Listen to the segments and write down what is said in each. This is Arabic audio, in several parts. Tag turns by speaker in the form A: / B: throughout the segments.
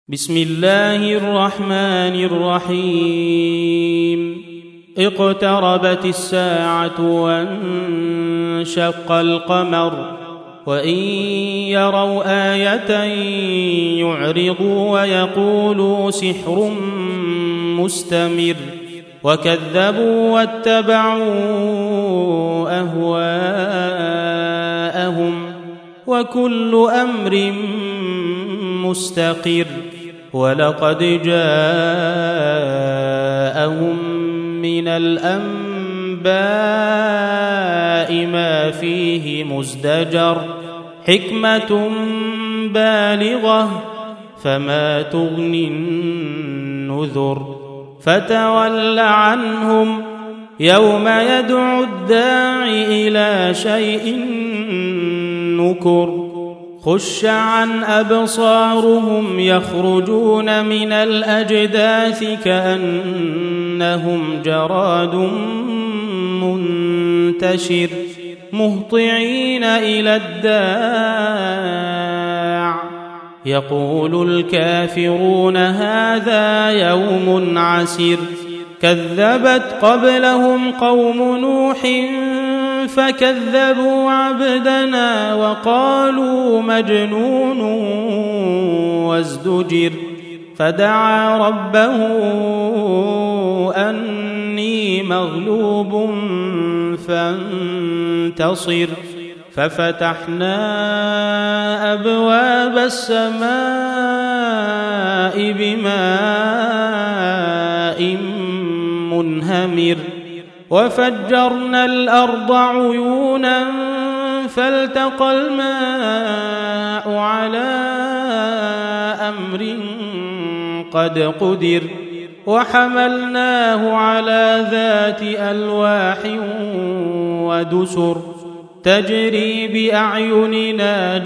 A: بسم الله الرحمن الرحيم اقتربت الساعة وانشق القمر وإن يروا آية يعرضوا ويقولوا سحر مستمر وكذبوا واتبعوا أهواءهم وكل أمر مستقر ولقد جاءهم من الأنباء ما فيه مزدجر حكمة بالغة فما تغني النذر فتول عنهم يوم يدعو الداع إلى شيء نكر خش عن أبصارهم يخرجون من الأجداث كأنهم جراد منتشر مهطعين إلى الداع يقول الكافرون هذا يوم عسر كذبت قبلهم قوم نوح فكذبوا عبدنا وقالوا مجنون وازدجر فدعا ربه أني مغلوب فانتصر ففتحنا أبواب السماء بماء منهمر وفجرنا الأرض عيونا فالتقى الماء على أمر قد قدر وحملناه على ذات ألواح ودسر تجري بأعيننا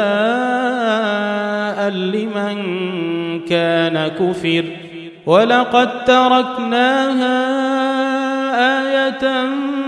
A: جزاء لمن كان كفر ولقد تركناها آية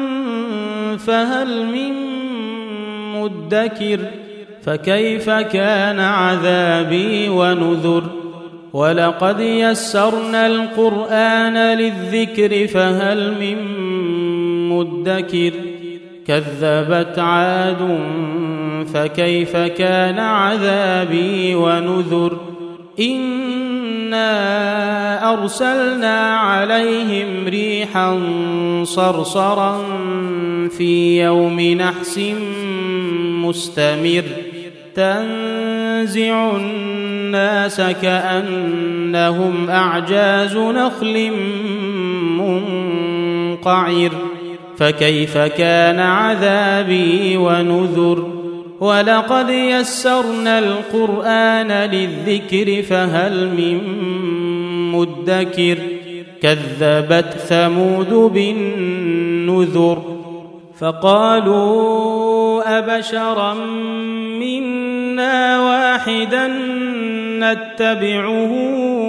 A: فهل من مدكر فكيف كان عذابي ونذر ولقد يسرنا القرآن للذكر فهل من مدكر كذبت عاد فكيف كان عذابي ونذر إنا أرسلنا عليهم ريحا صرصرا في يوم نحس مستمر تنزع الناس كأنهم أعجاز نخل منقعر فكيف كان عذابي ونذر ولقد يسرنا القرآن للذكر فهل من مدكر كذبت ثمود بالنذر فقالوا أبشرا منا واحدا نتبعه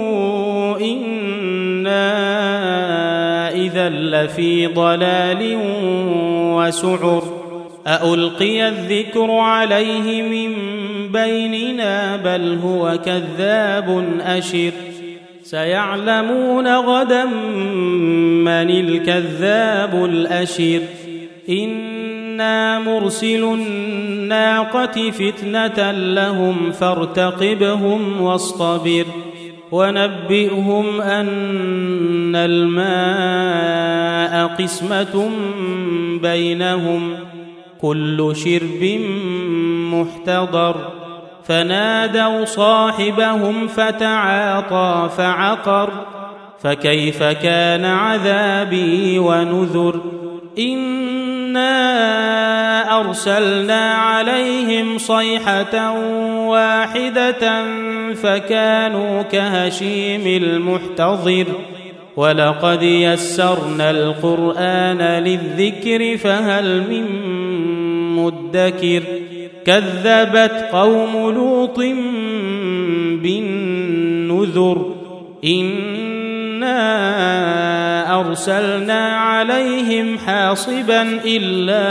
A: إنا إذا لفي ضلال وسعر أألقي الذكر عليه من بيننا بل هو كذاب أشر سيعلمون غدا من الكذاب الأشر إنا مرسل الناقة فتنة لهم فارتقبهم واصطبر ونبئهم أن الماء قسمة بينهم كل شرب محتضر فنادوا صاحبهم فتعاطى فعقر فكيف كان عذابي ونذر إنا أرسلنا عليهم صيحة واحدة فكانوا كهشيم المحتضر ولقد يسرنا القرآن للذكر فهل من مدكر كذبت قوم لوط بالنذر إنا أرسلنا عليهم حاصبا إلا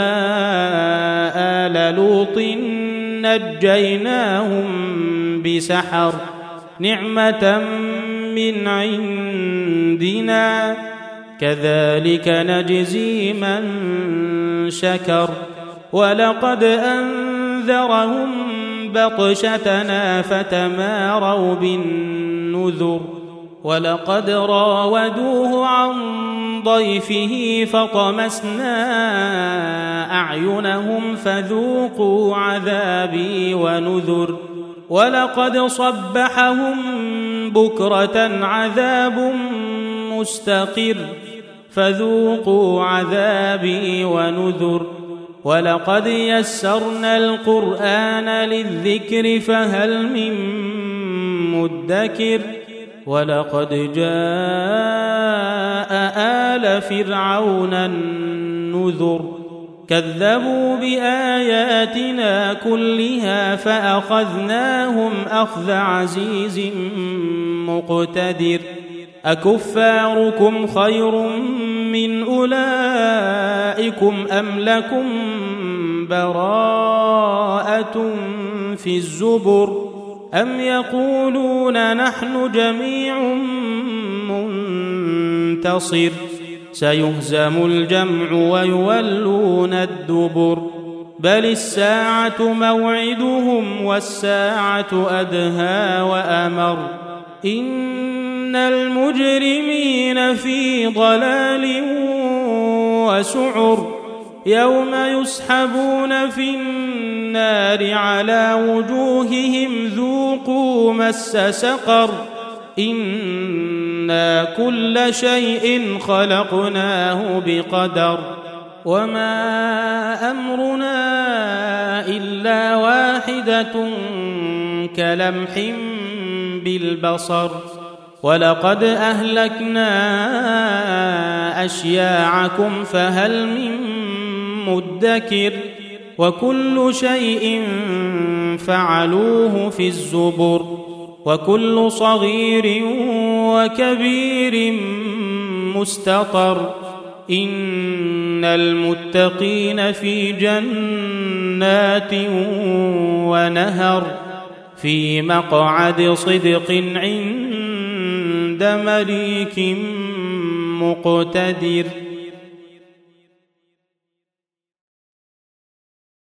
A: آل لوط نجيناهم بسحر نعمة من عندنا كذلك نجزي من شكر ولقد أنذرهم بطشتنا فتماروا بالنذر ولقد راودوه عن ضيفه فطمسنا أعينهم فذوقوا عذابي ونذر ولقد صبحهم بكرة عذاب مستقر فذوقوا عذابي ونذر ولقد يسرنا القرآن للذكر فهل من مدكر ولقد جاء آل فرعون النذر كذبوا بآياتنا كلها فأخذناهم أخذ عزيز مقتدر أكفاركم خير من أولئكم أم لكم براءة في الزبر أم يقولون نحن جميع منتصر سيهزم الجمع ويولون الدبر بل الساعة موعدهم والساعة أدهى وأمر إن المجرمين في ضلال وسعر يوم يسحبون في النار على وجوههم ذوقوا مس سقر إنا كل شيء خلقناه بقدر وما أمرنا إلا واحدة كلمح بالبصر ولقد أهلكنا أشياعكم فهل من مدكر وكل شيء فعلوه في الزبر وكل صغير وكبير مستطر إن المتقين في جنات ونهر في مقعد صدق عند مليك مقتدر